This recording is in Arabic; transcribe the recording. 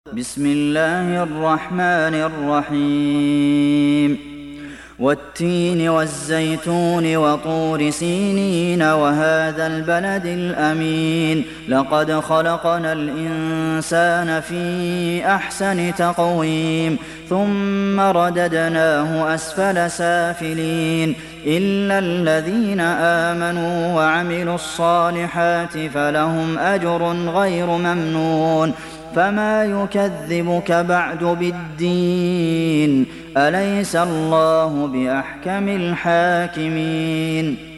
بسم الله الرحمن الرحيم والتين والزيتون وطور سينين وهذا البلد الأمين لقد خلقنا الإنسان في أحسن تقويم ثم رددناه أسفل سافلين إلا الذين آمنوا وعملوا الصالحات فلهم أجر غير ممنون فما يكذبك بعد بالدين أليس الله بأحكم الحاكمين